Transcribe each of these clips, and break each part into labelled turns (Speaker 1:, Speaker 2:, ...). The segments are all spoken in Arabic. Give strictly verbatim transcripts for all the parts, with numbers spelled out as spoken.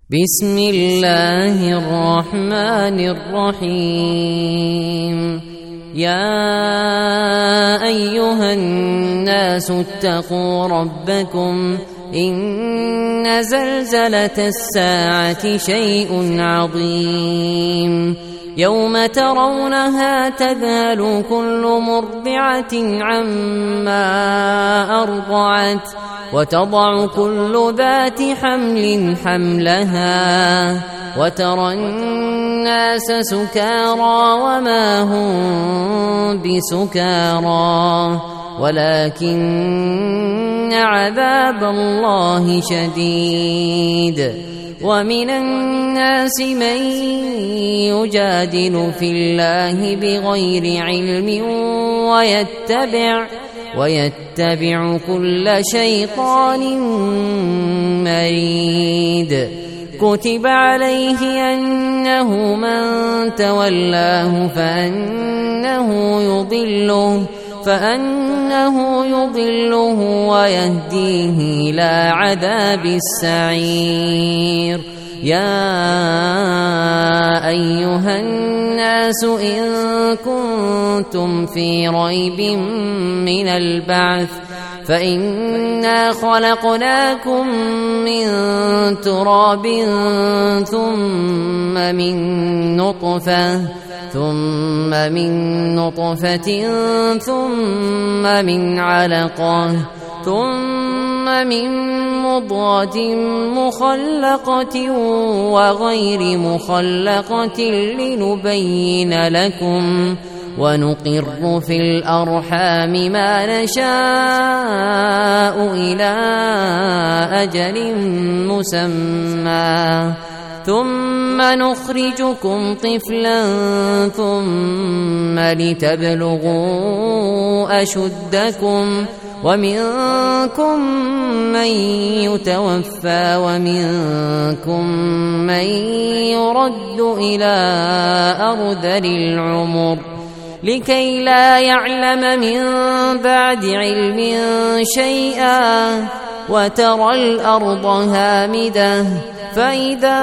Speaker 1: بسم الله الرحمن الرحيم. يا أيها الناس اتقوا ربكم إن زلزلة الساعة شيء عظيم يوم ترونها تذهل كل مرضعة عما أرضعت وتضع كل ذات حمل حملها وترى الناس سكارى وما هم بسكارى ولكن عذاب الله شديد. ومن الناس من يجادل في الله بغير علم ويتبع ويتبع كل شيطان مريد. كتب عليه أنه من تولاه فأنه يضله فأنه يضله ويهديه إلى عذاب السعير. يا أيها الناس إن كنتم في ريب من البعث فإنا خلقناكم من تراب ثم من نطفة ثم من نطفة ثم من علقة ثم من مضغة مخلقة وغير مخلقة لنبين لكم ونقر في الأرحام ما نشاء إلى أجل مسمى ثم نخرجكم طفلا ثم لتبلغوا أشدكم ومنكم من يتوفى ومنكم من يرد إلى أرذل العمر لكي لا يعلم من بعد علم شيئا وترى الأرض هامدة فإذا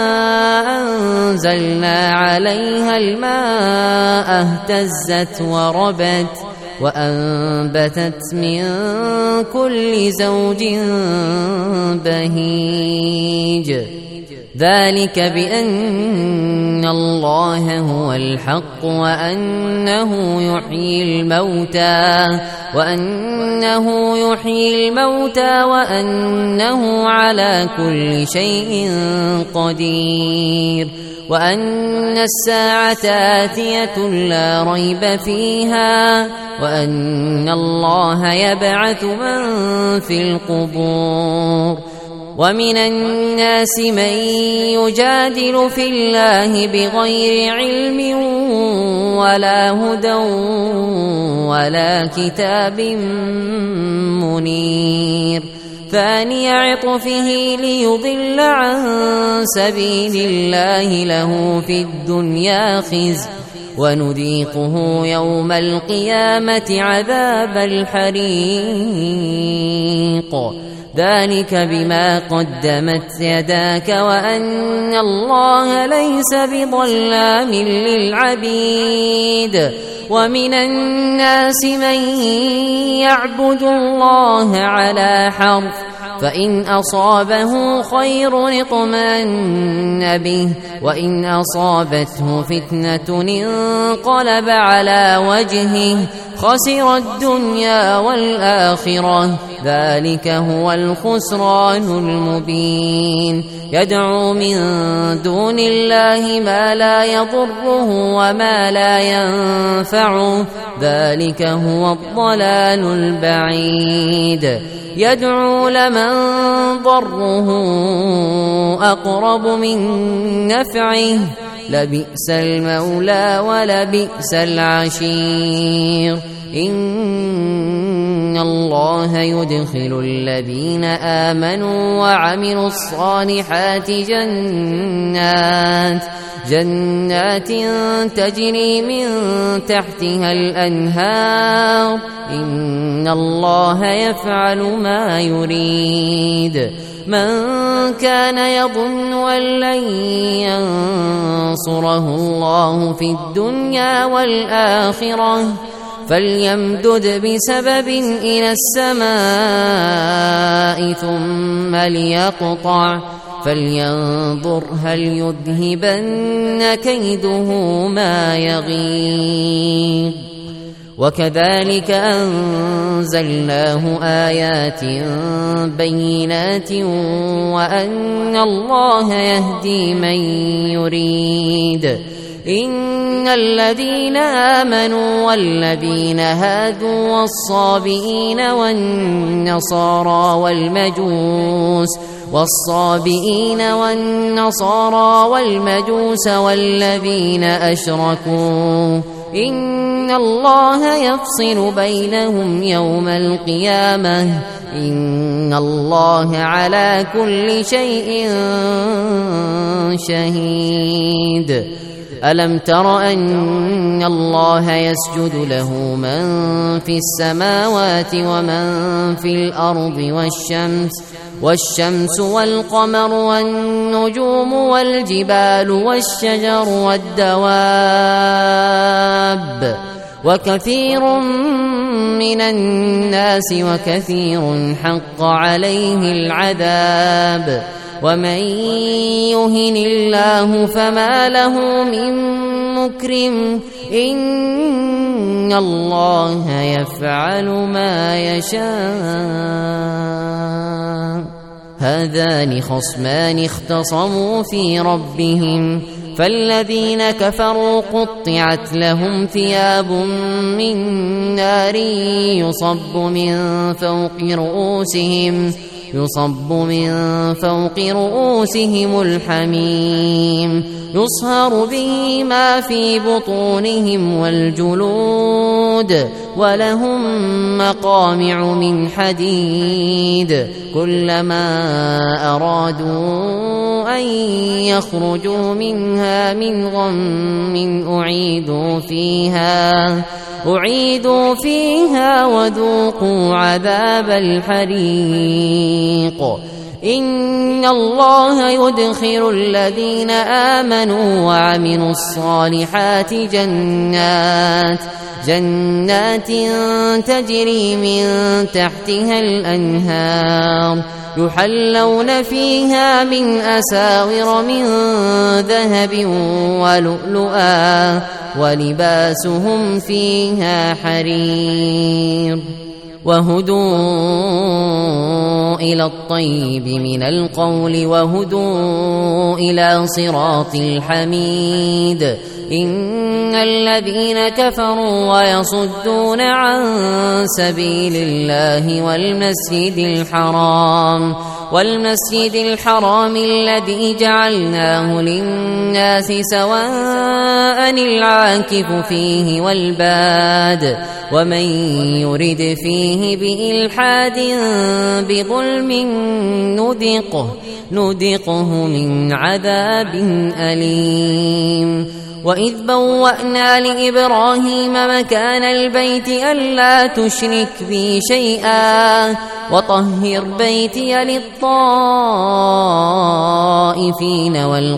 Speaker 1: أنزلنا عليها الماء اهتزت وربت وأنبتت من كل زوج بهيج. ذلك بأن الله هو الحق وأنه يحيي الموتى وأنه يحيي الموتى وأنه على كل شيء قدير وأن الساعة آتية لا ريب فيها وأن الله يبعث من في القبور. ومن الناس من يجادل في الله بغير علم ولا هدى ولا كتاب منير. ثاني عطفه ليضل عن سبيل الله له في الدنيا خزي ونذيقه يوم القيامة عذاب الحريق. ذلك بما قدمت يداك وأن الله ليس بظلام للعبيد. ومن الناس من يعبد الله على حرف فإن أصابه خير اطمأن به وإن أصابته فتنة انقلب على وجهه خسر الدنيا والآخرة ذلك هو الخسران المبين. يدعو من دون الله ما لا يضره وما لا ينفعه ذلك هو الضلال البعيد. يدعو لمن ضره أقرب من نفعه لبئس المولى ولبئس العشير. إن الله يدخل الذين آمنوا وعملوا الصالحات جنات جنات تجري من تحتها الأنهار إن الله يفعل ما يريد. من كان يظن أن لن ينصره الله في الدنيا والآخرة فليمدد بسبب إلى السماء ثم ليقطع فلينظر هل يذهبن كيده ما يغيظ. وكذلك أنزلناه آيات بينات وأن الله يهدي من يريد. إن الذين آمنوا والذين هادوا والصابئين والنصارى والمجوس والصابئين والنصارى والمجوس والذين أشركوا إن الله يفصل بينهم يوم القيامة إن الله على كل شيء شهيد. ألم تر أن الله يسجد له من في السماوات ومن في الأرض والشمس والشمس والقمر والنجوم والجبال والشجر والدواب وكثير من الناس وكثير حق عليه العذاب ومن يهن الله فما له من مكرم إن الله يفعل ما يشاء. هذان خصمان اختصموا في ربهم فالذين كفروا قطعت لهم ثياب من نار يصب من فوق رؤوسهم يصب من فوق رؤوسهم الحميم يصهر به ما في بطونهم والجلود ولهم مقامع من حديد كلما أرادوا أن يخرجوا منها من غم أعيدوا فيها أعيدوا فيها وذوقوا عذاب الحريق. إن الله يدخل الذين آمنوا وعملوا الصالحات جنات جنات تجري من تحتها الأنهار يحلون فيها من أساور من ذهب ولؤلؤا ولباسهم فيها حرير وهدوا إلى الطيب من القول وهدوا إلى صراط الحميد. إن الذين كفروا ويصدون عن سبيل الله والمسجد الحرام والمسجد الحرام الذي جعلناه للناس سواء العاكف فيه والباد ومن يرد فيه بإلحاد بظلم نذقه نذقه من عذاب أليم. وإذ بوأنا لإبراهيم مكان البيت ألا تشرك بي شيئا وطهر بيتي للطائفين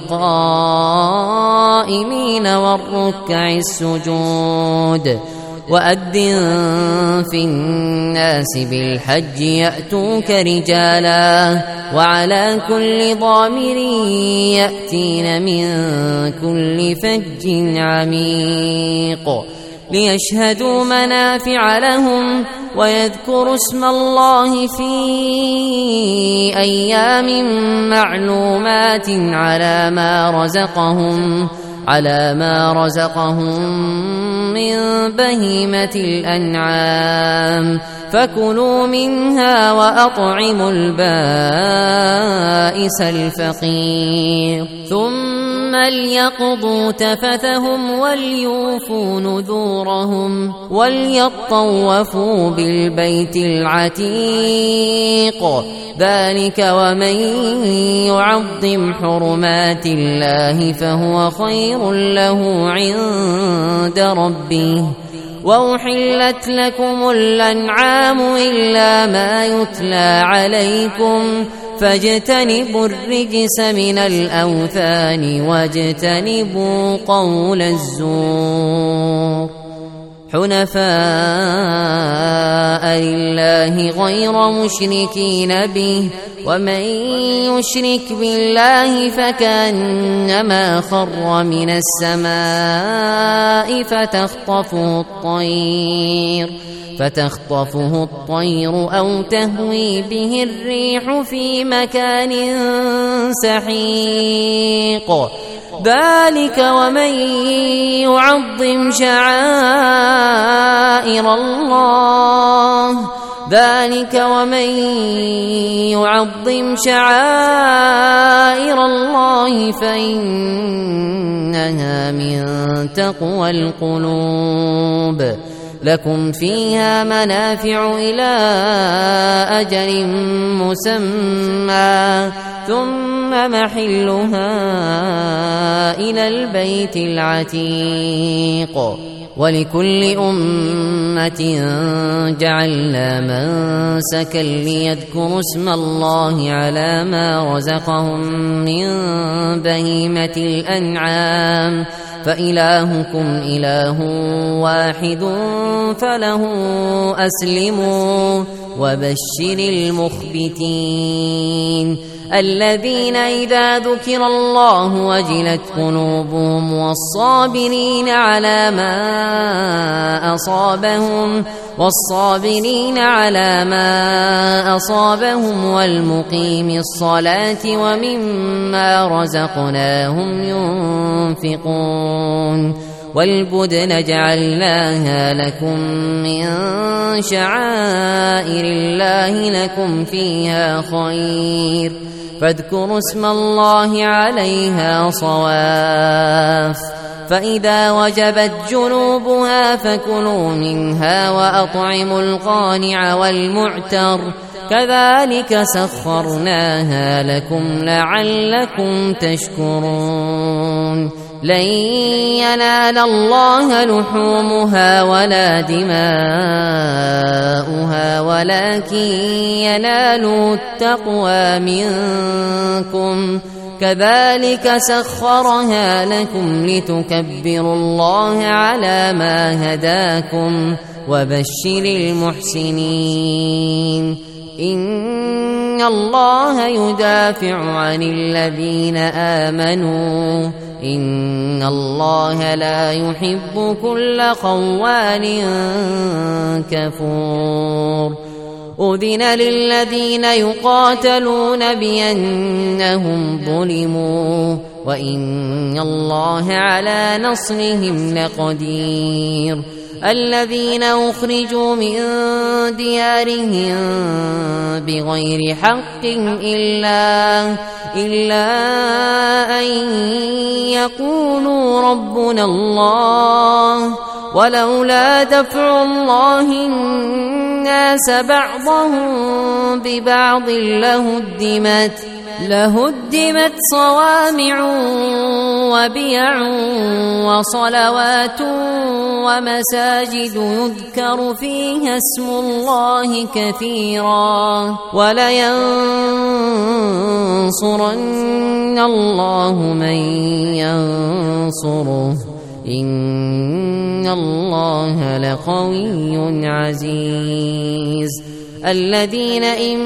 Speaker 1: والقائمين والركع السجود. وأذن في الناس بالحج يأتوك رجالا وعلى كل ضامر يأتين من كل فج عميق ليشهدوا منافع لهم ويذكروا اسم الله في أيام معلومات على ما رزقهم على ما رزقهم من بهيمة الأنعام فكلوا منها وأطعموا البائس الفقير ثم ليقضوا تفثهم وليوفوا نذورهم وليطوفوا بالبيت العتيق ذلك ومن يعظم حرمات الله فهو خير له عند ربه. وأحلت لكم الأنعام إلا ما يتلى عليكم فاجتنبوا الرجس من الأوثان واجتنبوا قول الزور حنفاء لله غير مشركين به ومن يشرك بالله فكأنما خر من السماء فتخطفه الطير فتخطفه الطير أو تهوي به الريح في مكان سحيق ذلك ومن يعظم شعائر الله ذلك ومن يعظم شعائر الله فإنها من تقوى القلوب لكم فيها منافع إلى أجل مسمى ثم محلها إلى البيت العتيق ولكل أمة جعلنا منسكا ليذكروا اسم الله على ما رزقهم من بهيمة الأنعام فإلهكم إله واحد فله أسلموا وبشر المخبتين الذين إذا ذكر الله وجلت قلوبهم والصابرين على ما أصابهم والصابرين على ما أصابهم والمقيم الصلاة ومما رزقناهم ينفقون والبدن جعلناها لكم من شعائر الله لكم فيها خير فاذكروا اسم الله عليها صواف فإذا وجبت جنوبها فكلوا منها وأطعموا القانع والمعتر كذلك سخرناها لكم لعلكم تشكرون لن ينال الله لحومها ولا دماؤها ولكن يناله التقوى منكم كذلك سخرها لكم لتكبروا الله على ما هداكم وبشر المحسنين إن الله يدافع عن الذين آمنوا إن الله لا يحب كل خوان كفور أذن للذين يقاتلون بأنهم ظلموا وإن الله على نصرهم لقدير الذين أخرجوا من ديارهم بغير حق إلا, إلا أن يقولوا ربنا الله ولولا دفع الله الناس بعضهم ببعض لهدمت لهدمت صوامع وبيع وصلوات ومساجد يذكر فيها اسم الله كثيرا ولينصرن الله من ينصره إن الله لقوي عزيز الذين إن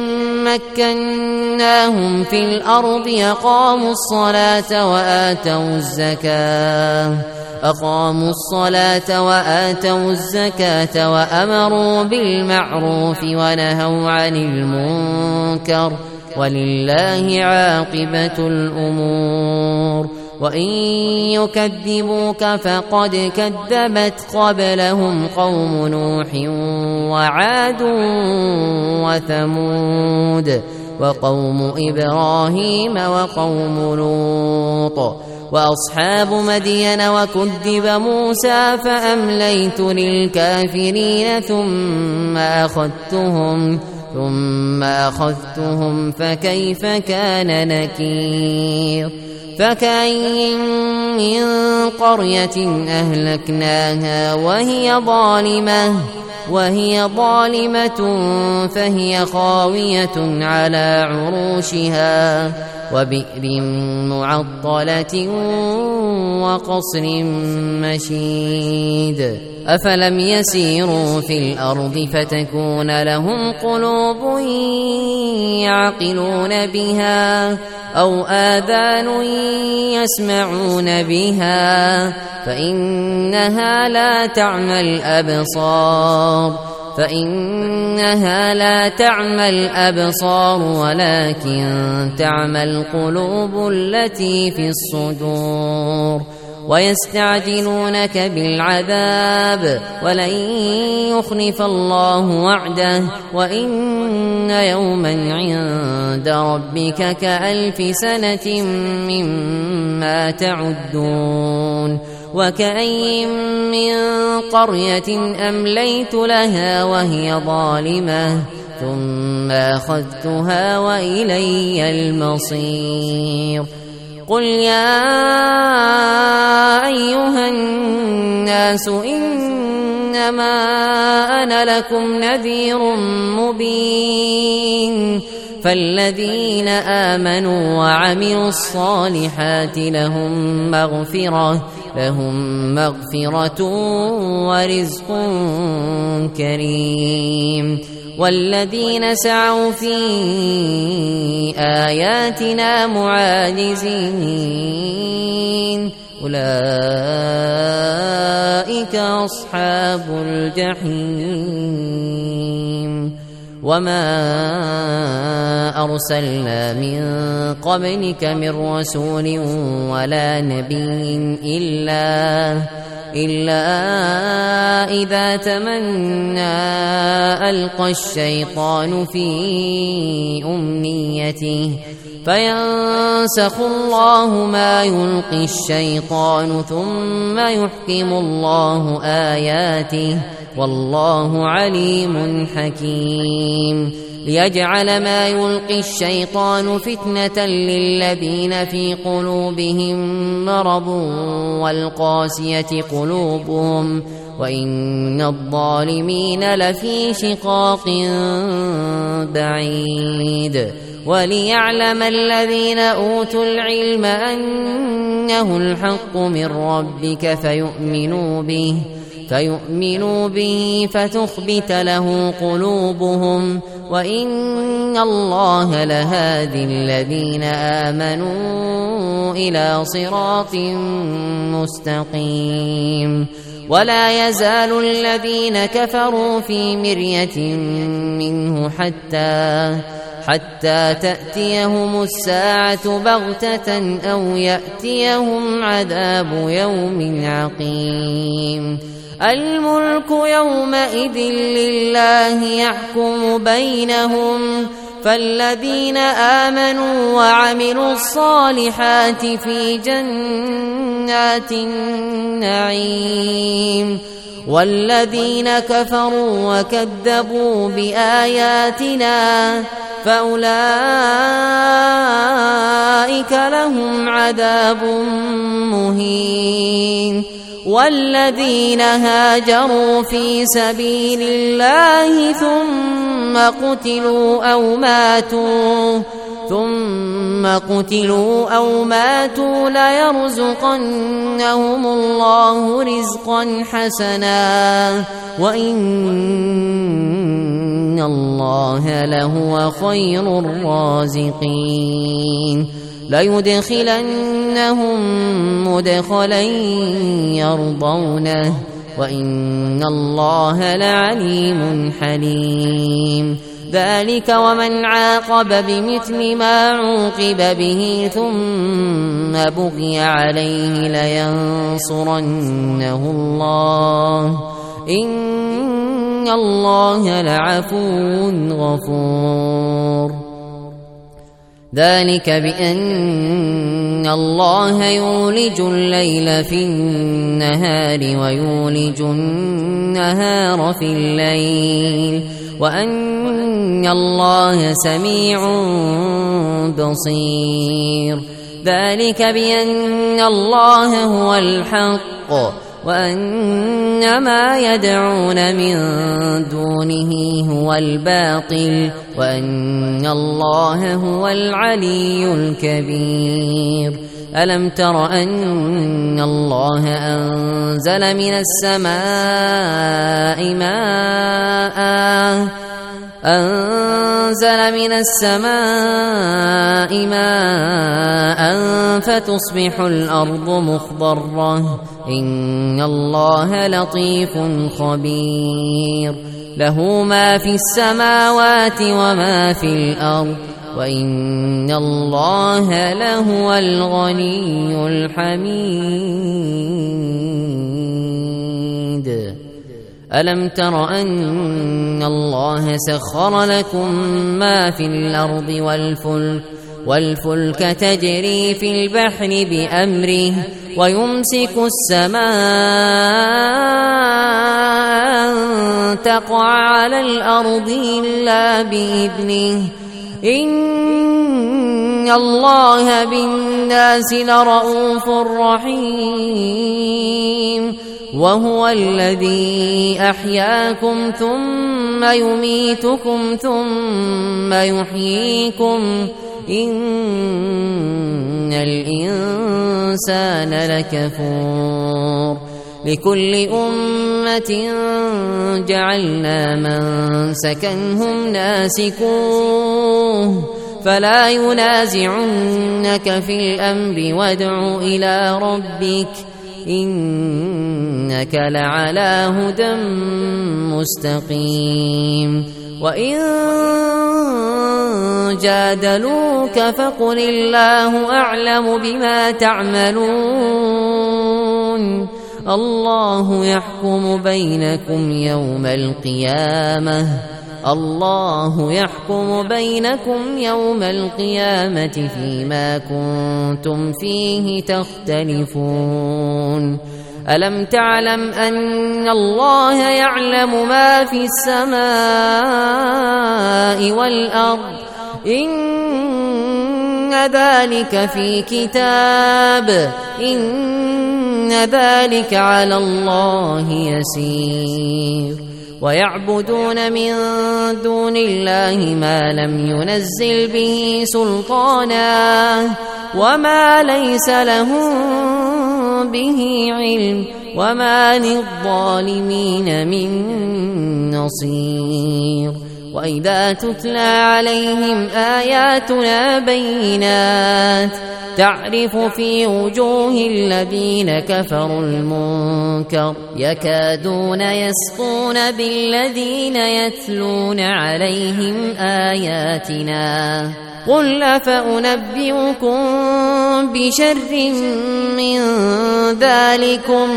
Speaker 1: مكناهم في الأرض أقاموا الصلاة وآتوا الزكاة أقاموا الصلاة وآتوا الزكاة وأمروا بالمعروف ونهوا عن المنكر ولله عاقبة الأمور وإن يكذبوك فقد كذبت قبلهم قوم نوح وعاد وثمود وقوم إبراهيم وقوم لوط وأصحاب مدين وكذب موسى فأمليت للكافرين ثم أخذتهم ثم أخذتهم فكيف كان نكير فكأين من قرية أهلكناها وهي ظالمة وهي ظالمة فهي خاوية على عروشها وبئر معطلة وقصر مشيد أفلم يسيروا في الأرض فتكون لهم قلوب يعقلون بها أو آذان يسمعون بها فإنها لا تعمى الأبصار فإنها لا تعمى الأبصار ولكن تعمى القلوب التي في الصدور ويستعجلونك بالعذاب ولن يخلف الله وعده وإن يوما عند ربك كألف سنة مما تعدون وكأي من قرية أمليت لها وهي ظالمة ثم أخذتها وإلي المصير قل يا أيها الناس إنما أنا لكم نذير مبين فالذين آمنوا وعملوا الصالحات لهم مغفرة لهم مغفرة ورزق كريم والذين سعوا في آياتنا معاجزين أولئك أصحاب الجحيم وما أرسلنا من قبلك من رسول ولا نبي إلا إلا إذا تمنى ألقى الشيطان في أمنيته فينسخ الله ما يلقي الشيطان ثم يحكم الله آياته والله عليم حكيم ليجعل ما يلقي الشيطان فتنة للذين في قلوبهم مرض والقاسية قلوبهم وإن الظالمين لفي شقاق بعيد وليعلم الذين أوتوا العلم أنه الحق من ربك فيؤمنوا به فيؤمنوا به فتخبت له قلوبهم وإن الله لهادي الذين آمنوا إلى صراط مستقيم ولا يزال الذين كفروا في مرية منه حتى حتى تأتيهم الساعة بغتة أو يأتيهم عذاب يوم عقيم الملك يومئذ لله يحكم بينهم فالذين آمنوا وعملوا الصالحات في جنات النعيم والذين كفروا وكذبوا بآياتنا فأولئك لهم عذاب مهين والذين هاجروا في سبيل الله ثم قتلوا أو ماتوا ثم قتلوا أو ماتوا ليرزقنهم الله رزقا حسنا وإن الله لهو خير الرازقين ليدخلنهم مدخلا يرضونه وإن الله لعليم حليم ذلك ومن عاقب بمثل ما عوقب به ثم بغي عليه لينصرنه الله إن الله لعفو غفور ذلك بأن الله يولج الليل في النهار ويولج النهار في الليل وأن الله سميع بصير ذلك بأن الله هو الحق وأن ما يدعون من دونه هو الباطل وأن الله هو العلي الكبير. ألم تر أن الله أنزل من السماء ماء أنزل من السماء ماء فتصبح الأرض مخضرة إن الله لطيف خبير. له ما في السماوات وما في الأرض وإن الله لهو الغني الحميد. ألم تر أن الله سخر لكم ما في الأرض والفلك والفلك تجري في البحر بأمره ويمسك السماء أن تقع على الأرض إلا بإذنه إن الله بالناس لرءوف رحيم. وهو الذي أحياكم ثم يميتكم ثم يحييكم إن الإنسان لكفور. لكل أمة جعلنا منسكا هم ناسكوه فلا ينازعنك في الأمر وادع إلى ربك إنك لعلى هدى مستقيم. وإن جادلوك فقل الله أعلم بما تعملون الله يحكم بينكم يوم القيامة الله يحكم بينكم يوم القيامة فيما كنتم فيه تختلفون. ألم تعلم أن الله يعلم ما في السماء والأرض إن ذلك في كتاب إن ذلك على الله يسير. ويعبدون من دون الله ما لم ينزل به سلطانا وما ليس لهم به علم وما للظالمين من نصير. وإذا تتلى عليهم آياتنا بينات تعرف في وجوه الذين كفروا المنكر يكادون يسطون بالذين يتلون عليهم آياتنا قل أفأنبئكم بشر من ذلكم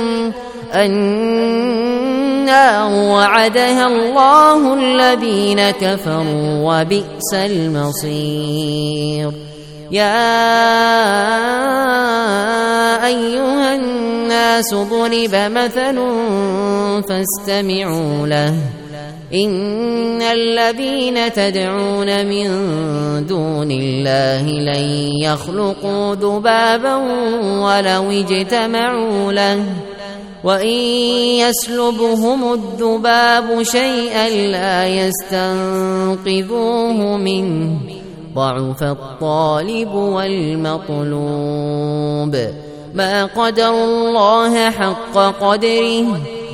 Speaker 1: النار وعدها الله الذين كفروا وبئس المصير. يا أيها الناس ضرب مثل فاستمعوا له إن الذين تدعون من دون الله لن يخلقوا ذبابا ولو اجتمعوا له وإن يسلبهم الذباب شيئا لا يستنقذوه منه ضعف الطالب والمطلوب. ما قدر الله حق قدره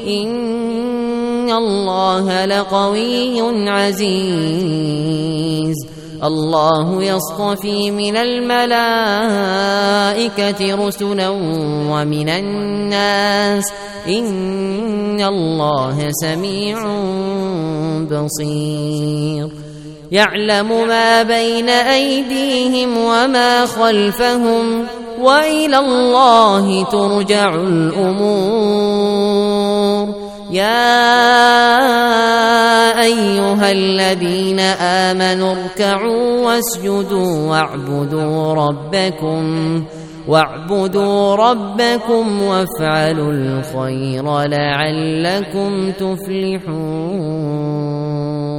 Speaker 1: إن الله لقوي عزيز. الله يصطفي من الملائكة رسلا ومن الناس إن الله سميع بصير. يعلم ما بين أيديهم وما خلفهم وإلى الله ترجع الأمور. يا أيها الذين آمنوا اركعوا واسجدوا واعبدوا ربكم واعبدوا ربكم وافعلوا الخير لعلكم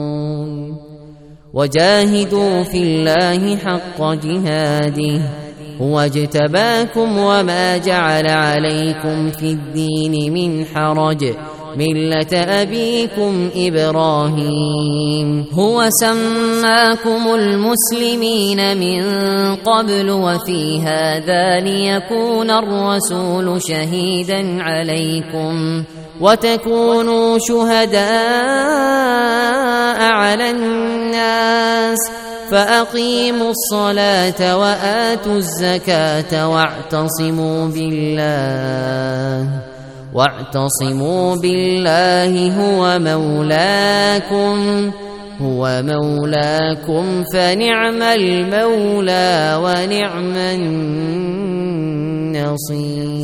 Speaker 1: تفلحون. وجاهدوا في الله حق جهاده هو اجتباكم وما جعل عليكم في الدين من حرج ملة أبيكم إبراهيم هو سماكم المسلمين من قبل وفي هذا ليكون الرسول شهيدا عليكم وتكونوا شهداء على الناس فأقيموا الصلاة وآتوا الزكاة واعتصموا بالله واعتصموا بالله هو مولاكم هو مولاكم فنعم المولى ونعم النصير.